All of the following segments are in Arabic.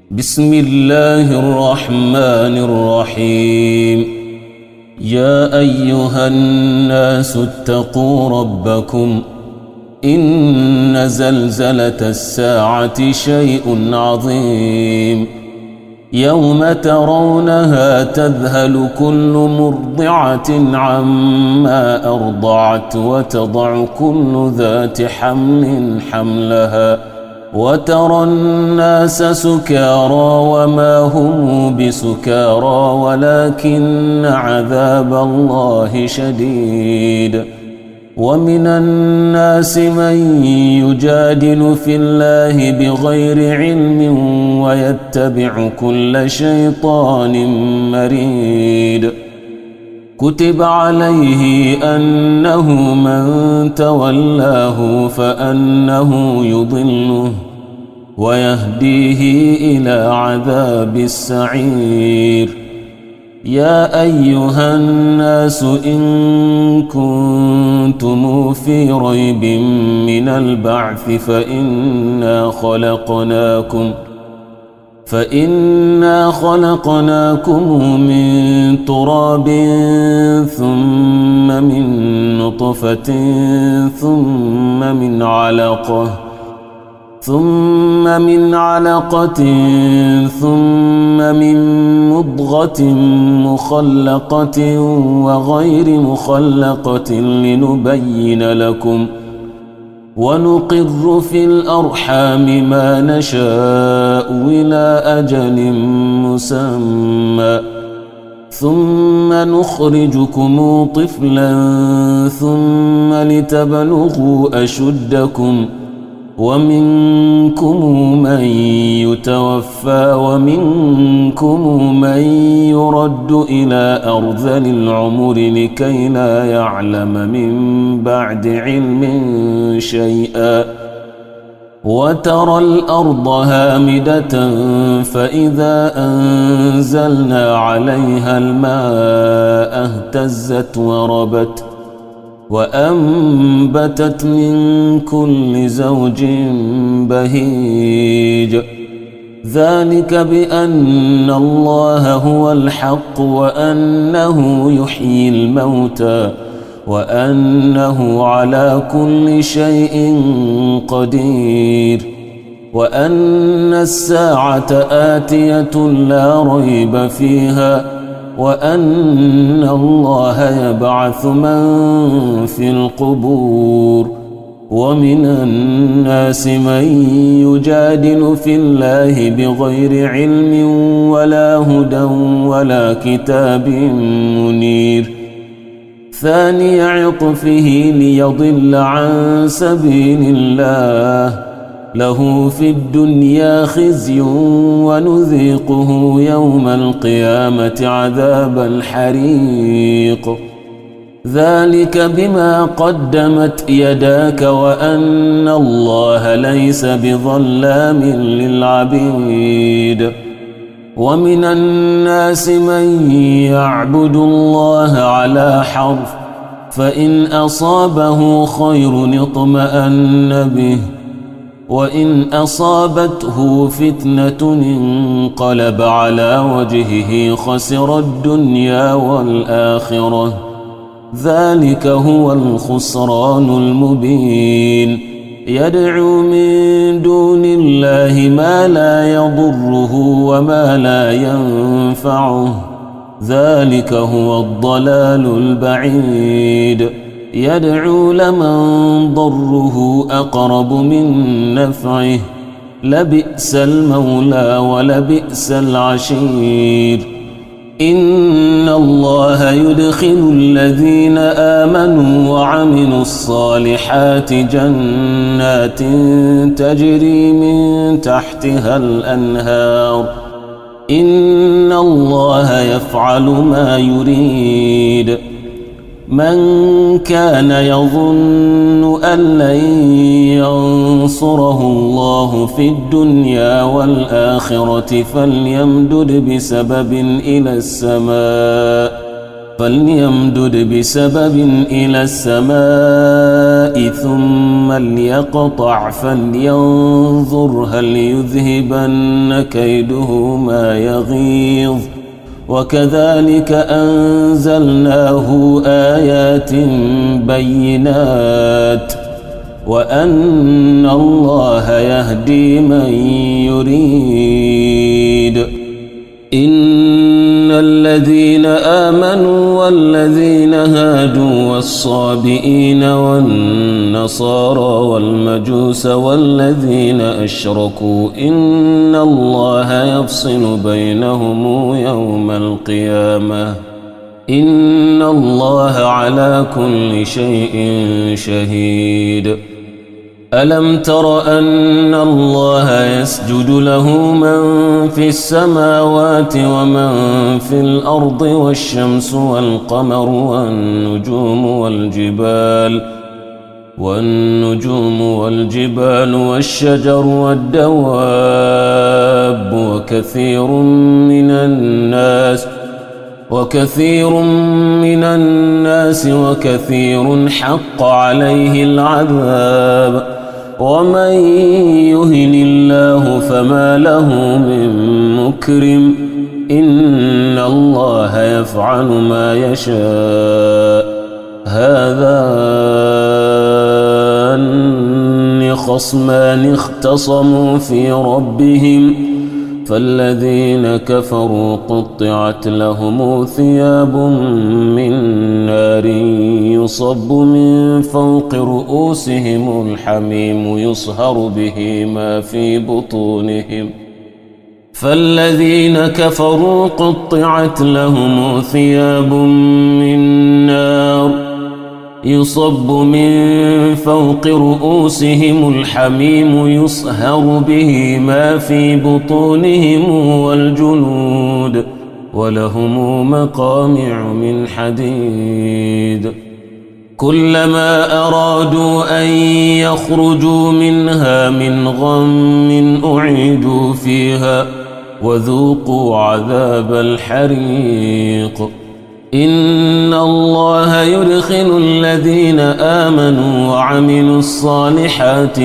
بسم الله الرحمن الرحيم. يا أيها الناس اتقوا ربكم إن زلزلة الساعة شيء عظيم يوم ترونها تذهل كل مرضعة عما أرضعت وتضع كل ذات حمل حملها وترى الناس سكارى وما هم بسكارى ولكن عذاب الله شديد. ومن الناس من يجادل في الله بغير علم ويتبع كل شيطان مريد. كتب عليه أنه من تولاه فأنه يضله ويهديه إلى عذاب السعير. يا أيها الناس إن كنتم في ريب من البعث فإنا خلقناكم من تراب ثم من نطفة ثم من علقة ثم من مضغة مخلقة وغير مخلقة لنبين لكم ونقر في الأرحام ما نشاء إلى أجل مسمى ثم نخرجكم طفلا ثم لتبلغوا أشدكم ومنكم من يتوفى ومنكم من يرد إلى أرذل العمر لكي لا يعلم من بعد علم شيئا. وترى الأرض هامدة فإذا أنزلنا عليها الماء اهتزت وربت وأنبتت من كل زوج بهيج. ذلك بأن الله هو الحق وأنه يحيي الموتى وأنه على كل شيء قدير وأن الساعة آتية لا ريب فيها وأن الله يبعث من في القبور. ومن الناس من يجادل في الله بغير علم ولا هدى ولا كتاب منير. ثاني عطفه ليضل عن سبيل الله له في الدنيا خزي ونذيقه يوم القيامة عذاب الحريق. ذلك بما قدمت يداك وأن الله ليس بظلام للعبيد. ومن الناس من يعبد الله على حرف فإن أصابه خير اطمأن به وإن أصابته فتنة انقلب على وجهه خسر الدنيا والآخرة. ذلك هو الخسران المبين. يدعو من دون الله ما لا يضره وما لا ينفعه. ذلك هو الضلال البعيد. يدعو لمن ضره أقرب من نفعه لبئس المولى ولبئس العشير. إن الله يدخل الذين آمنوا وعملوا الصالحات جنات تجري من تحتها الأنهار. إن الله يفعل ما يريد. من كان يظن أن لن ينصره الله في الدنيا والآخرة فليمدد بسبب إلى السماء فليمدد بسبب إلى السماء ثم ليقطع فلينظر هل يذهبن كيده ما يغيظ وكذلك أنزلناه آيات بينات وأن الله يهدي من يريد. إن الذين آمنوا والذين هادوا والصابئين والنصارى والمجوس والذين أشركوا إن الله يفصل بينهم يوم القيامة إن الله على كل شيء شهيد. ألم تر أن الله يسجد له من في السماوات ومن في الأرض والشمس والقمر والنجوم والجبال والشجر والدواب وكثير من الناس وكثير حق عليه العذاب ومن يهن الله فما له من مكرم إن الله يفعل ما يشاء. هذان خصمان اختصموا في ربهم فالذين كفروا قطعت لهم ثياب من نار يصب من فوق رؤوسهم الحميم يصهر به ما في بطونهم فالذين كفروا قطعت لهم ثياب من نار يصب من فوق رؤوسهم الحميم يصهر به ما في بطونهم والجلود ولهم مقامع من حديد كلما أرادوا أن يخرجوا منها من غم أعيدوا فيها وذوقوا عذاب الحريق. إن الله يدخل الذين آمنوا وعملوا الصالحات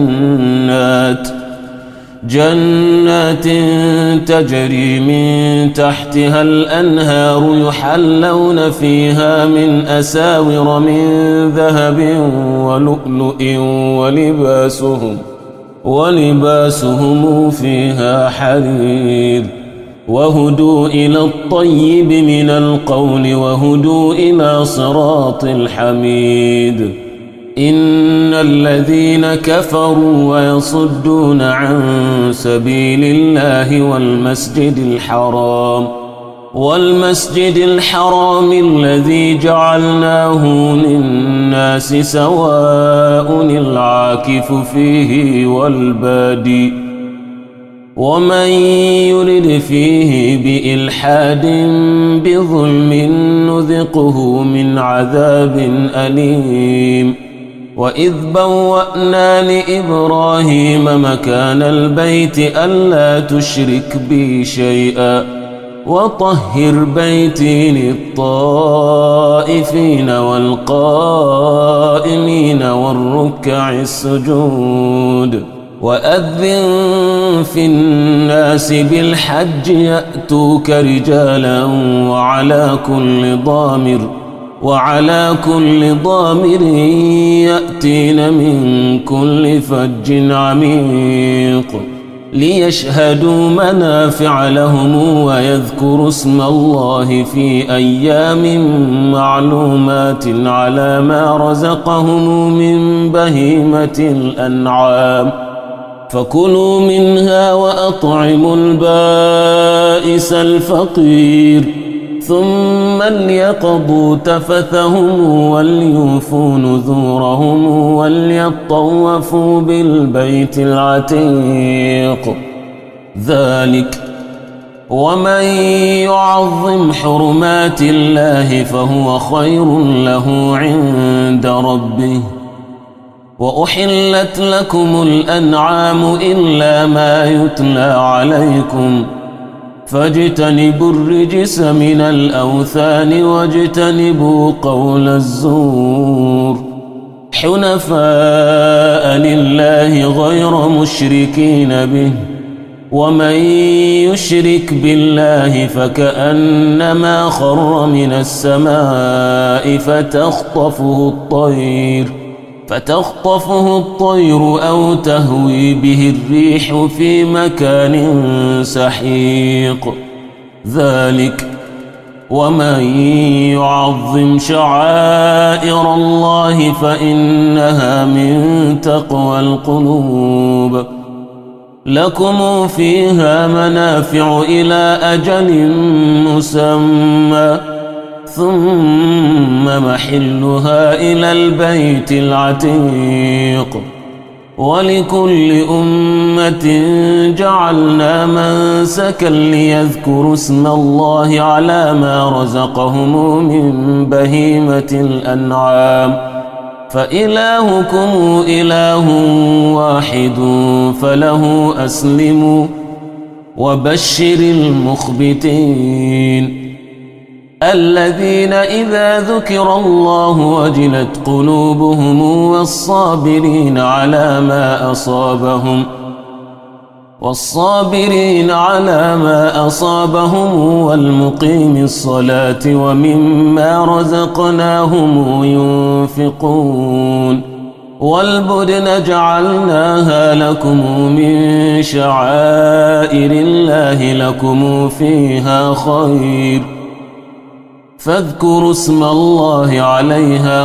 جنات تجري من تحتها الأنهار يحلون فيها من أساور من ذهب ولؤلؤ ولباسهم فيها حرير وهدوا إلى الطيب من القول وهدوا إلى صراط الحميد. إن الذين كفروا ويصدون عن سبيل الله والمسجد الحرام الذي جعلناه للناس سواء العاكف فيه والبادي ومن يرد فيه بإلحاد بظلم نذقه من عذاب أليم. وإذ بوأنا لإبراهيم مكان البيت ألا تشرك بي شيئا وطهر بيتي للطائفين والقائمين والركع السجود. وأذن في الناس بالحج يأتوك رجالا وعلى كل ضامر يأتين من كل فج عميق ليشهدوا منافع لهم ويذكروا اسم الله في أيام معلومات على ما رزقهم من بهيمة الأنعام فكلوا منها وأطعموا البائس الفقير ثم ليقضوا تفثهم وليوفوا نذورهم وليطوفوا بالبيت العتيق. ذلك ومن يعظم حرمات الله فهو خير له عند ربه. وأحلت لكم الأنعام إلا ما يتلى عليكم فاجتنبوا الرجس من الأوثان واجتنبوا قول الزور حنفاء لله غير مشركين به ومن يشرك بالله فكأنما خر من السماء فتخطفه الطير أو تهوي به الريح في مكان سحيق ذلك ومن يعظم شعائر الله فإنها من تقوى القلوب لكم فيها منافع إلى أجل مسمى ثم محلها إلى البيت العتيق ولكل أمة جعلنا منسكا ليذكروا اسم الله على ما رزقهم من بهيمة الأنعام فإلهكم إله واحد فله أسلموا وبشر المخبتين الذين إذا ذكر الله وجلت قلوبهم والصابرين على ما أصابهم والمقيم الصلاة ومما رزقناهم ينفقون والبدن جعلناها لكم من شعائر الله لكم فيها خير فاذكروا اسم الله عليها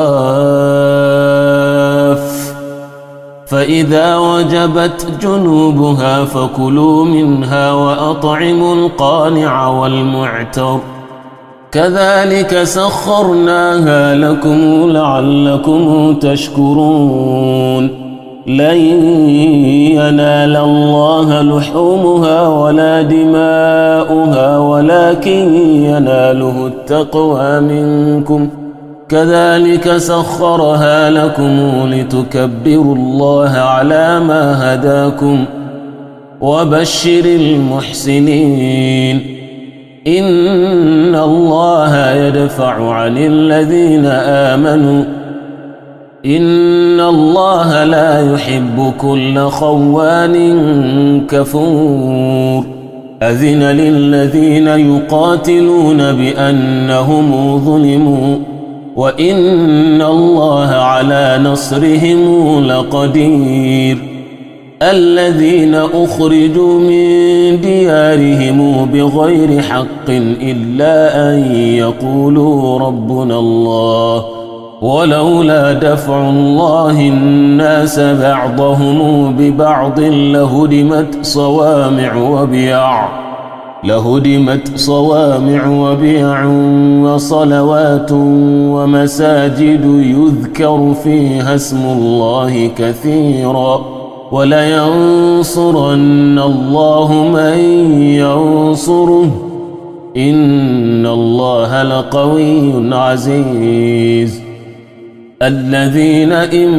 صواف فإذا وجبت جنوبها فكلوا منها وأطعموا القانع والمعتر كذلك سخرناها لكم لعلكم تشكرون لن ينال الله لحومها ولا دماؤها ولكن يناله التقوى منكم كذلك سخرها لكم لتكبروا الله على ما هداكم وبشر المحسنين إن الله يدفع عن الذين آمنوا إن الله لا يحب كل خوان كفور أذن للذين يقاتلون بأنهم ظلموا وإن الله على نصرهم لقدير الذين أخرجوا من ديارهم بغير حق إلا أن يقولوا ربنا الله ولولا دفع الله الناس بعضهم ببعض لهدمت صوامع وبيع وصلوات ومساجد يذكر فيها اسم الله كثيرا ولينصرن الله من ينصره إن الله لقوي عزيز الذين إن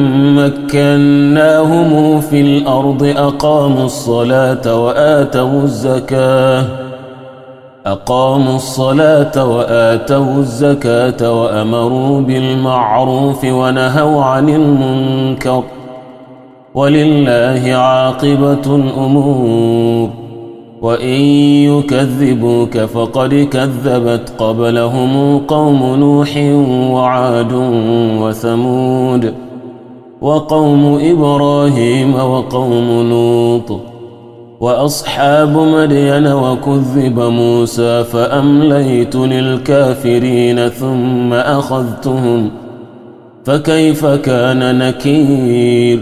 مكناهم في الأرض أقاموا الصلاة وآتوا الزكاة وأمروا بالمعروف ونهوا عن المنكر ولله عاقبة الأمور وإن يكذبوك فقد كذبت قبلهم قوم نوح وعاد وثمود وقوم إبراهيم وقوم لوط وأصحاب مدين وكذب موسى فأمليت للكافرين ثم أخذتهم فكيف كان نكير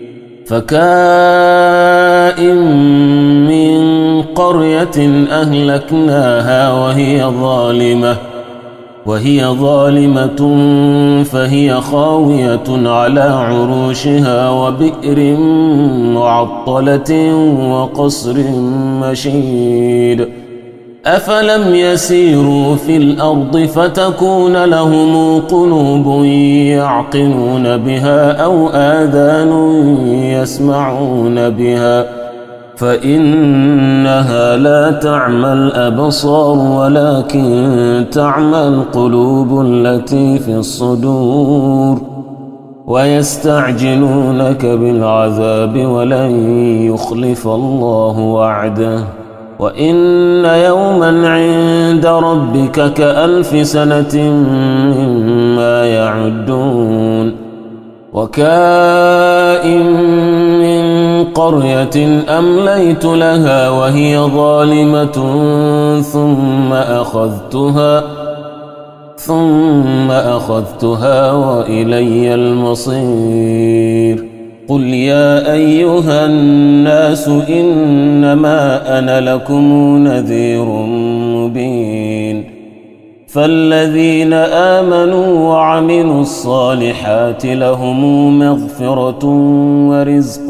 فكائن من قرية أهلكناها وهي ظالمة فهي خاوية على عروشها وبئر معطلة وقصر مشيد أفلم يسيروا في الأرض فتكون لهم قلوب يعقلون بها أو آذان يسمعون بها فإنها لا تعمى الأبصار ولكن تعمى القلوب التي في الصدور. ويستعجلونك بالعذاب ولن يخلف الله وعده وإن يوما عند ربك كألف سنة مما يعدون. وكائن من قرية أمليت لها وهي ظالمة ثم أخذتها وإلي المصير. قل يا أيها الناس إنما أنا لكم نذير مبين. فالذين آمنوا وعملوا الصالحات لهم مغفرة ورزق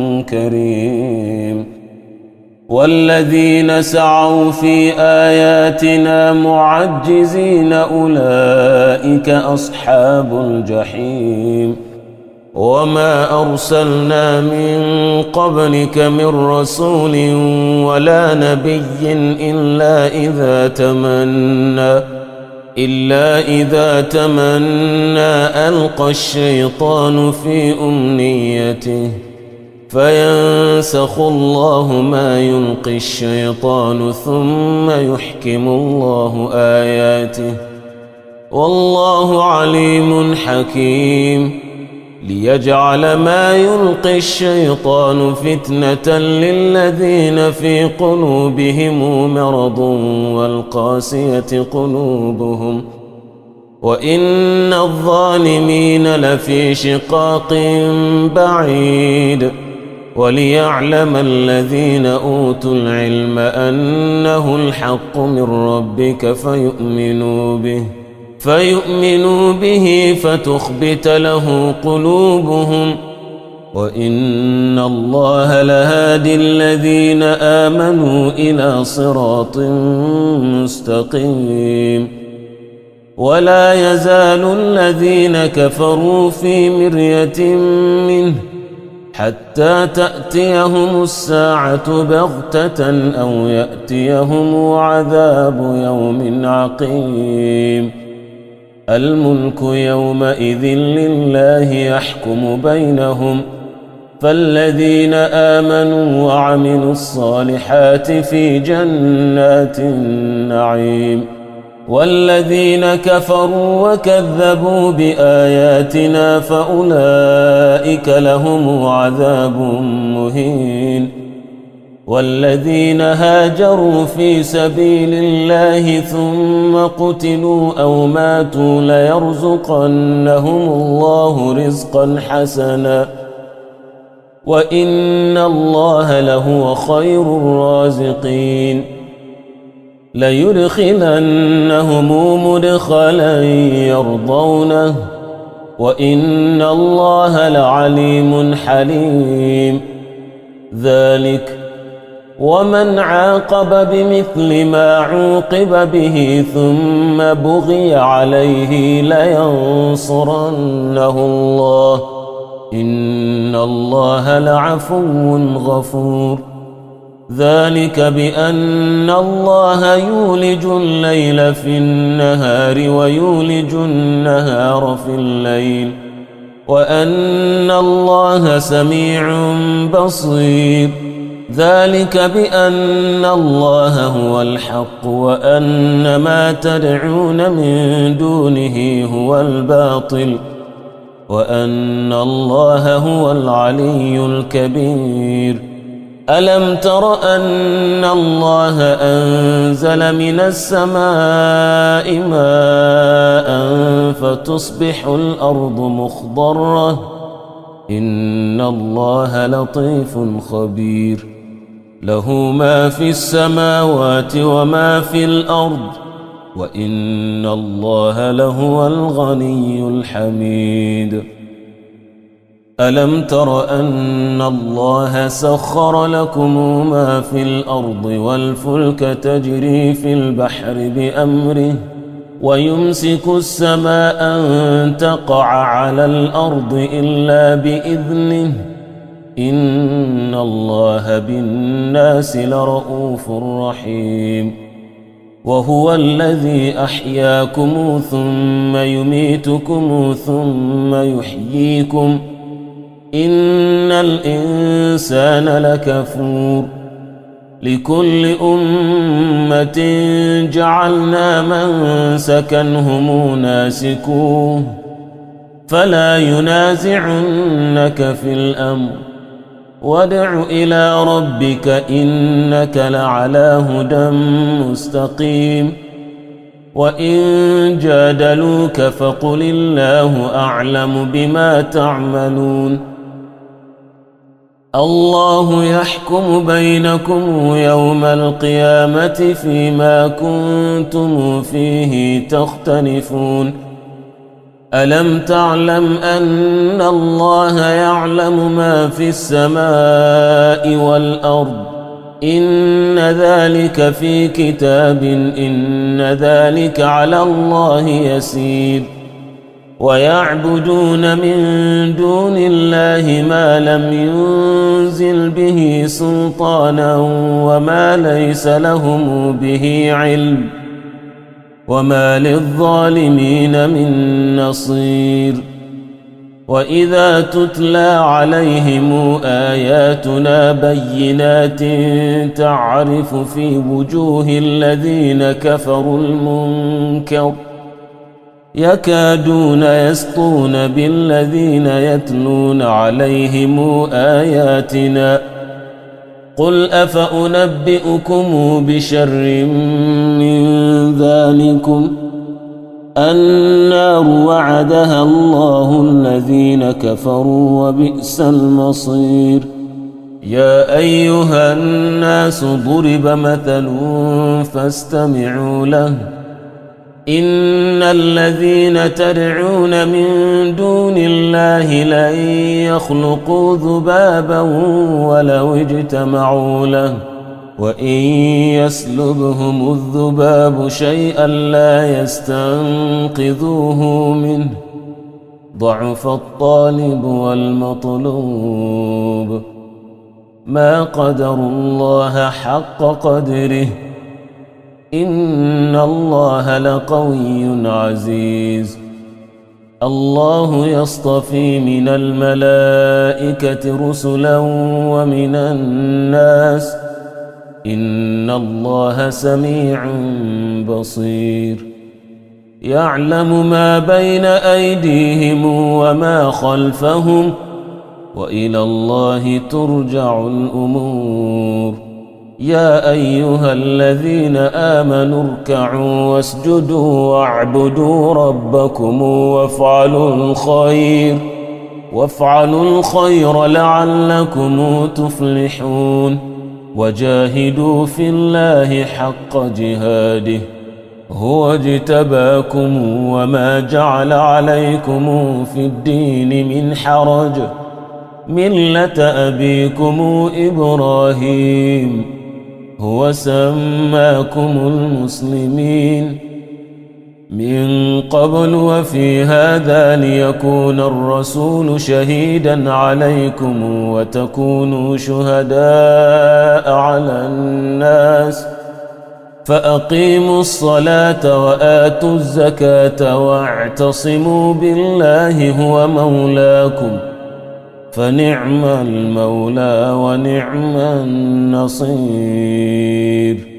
كريم. والذين سعوا في آياتنا معجزين أولئك أصحاب الجحيم. وما أرسلنا من قبلك من رسول ولا نبي إلا إذا تمنى ألقى الشيطان في أمنيته فينسخ الله ما يلقي الشيطان ثم يحكم الله آياته والله عليم حكيم. ليجعل ما يلقي الشيطان فتنة للذين في قلوبهم مرض والقاسية قلوبهم وإن الظالمين لفي شقاق بعيد. وليعلم الذين أوتوا العلم أنه الحق من ربك فيؤمنوا به فتخبت له قلوبهم وإن الله لهادي الذين آمنوا إلى صراط مستقيم. ولا يزال الذين كفروا في مرية منه حتى تأتيهم الساعة بغتة أو يأتيهم عذاب يوم عقيم. الملك يومئذ لله يحكم بينهم فالذين آمنوا وعملوا الصالحات في جنات النعيم. والذين كفروا وكذبوا بآياتنا فأولئك لهم عذاب مهين. والذين هاجروا في سبيل الله ثم قتلوا أو ماتوا ليرزقنهم الله رزقا حسنا وإن الله لهو خير الرازقين. ليدخلنهم مدخلا يرضونه وإن الله لعليم حليم. ذلك ومن عاقب بمثل ما عوقب به ثم بغي عليه لينصرنه الله إن الله لعفو غفور. ذلك بأن الله يولج الليل في النهار ويولج النهار في الليل وأن الله سميع بصير. ذلك بأن الله هو الحق وأن ما تدعون من دونه هو الباطل وأن الله هو العلي الكبير. ألم تر أن الله أنزل من السماء ماء فتصبح الأرض مخضرة إن الله لطيف خبير. له ما في السماوات وما في الأرض وإن الله لهو الغني الحميد. ألم تر أن الله سخر لكم ما في الأرض والفلك تجري في البحر بأمره ويمسك السماء أن تقع على الأرض إلا بإذنه إن الله بالناس لرؤوف رحيم وهو الذي أحياكم ثم يميتكم ثم يحييكم إن الإنسان لكفور لكل أمة جعلنا منسكا هم ناسكوه فلا ينازعنك في الأمر وادع إلى ربك إنك لعلى هدى مستقيم وإن جادلوك فقل الله أعلم بما تعملون الله يحكم بينكم يوم القيامة فيما كنتم فيه تختلفون ألم تعلم أن الله يعلم ما في السماء والأرض إن ذلك في كتاب إن ذلك على الله يسير ويعبدون من دون الله ما لم ينزل به سلطانا وما ليس لهم به علم وما للظالمين من نصير وإذا تتلى عليهم آياتنا بينات تعرف في وجوه الذين كفروا المنكر يكادون يسطون بالذين يتلون عليهم آياتنا قل أفأنبئكم بشر من ذلكم النار وعدها الله الذين كفروا وبئس المصير يا أيها الناس ضرب مثل فاستمعوا له إن الذين تدعون من دون الله لن يخلقوا ذبابا ولو اجتمعوا له وإن يسلبهم الذباب شيئا لا يستنقذوه منه ضعف الطالب والمطلوب ما قدروا الله حق قدره إن الله لقوي عزيز الله يصطفي من الملائكة رسلا ومن الناس إن الله سميع بصير يعلم ما بين أيديهم وما خلفهم وإلى الله ترجع الأمور يا أيها الذين آمنوا اركعوا واسجدوا واعبدوا ربكم وافعلوا الخير لعلكم تفلحون وجاهدوا في الله حق جهاده هو اجتباكم وما جعل عليكم في الدين من حرج ملة أبيكم إبراهيم هو سماكم المسلمين من قبل وفي هذا ليكون الرسول شهيدا عليكم وتكونوا شهداء على الناس فأقيموا الصلاة وآتوا الزكاة واعتصموا بالله هو مولاكم فنعم المولى ونعم النصير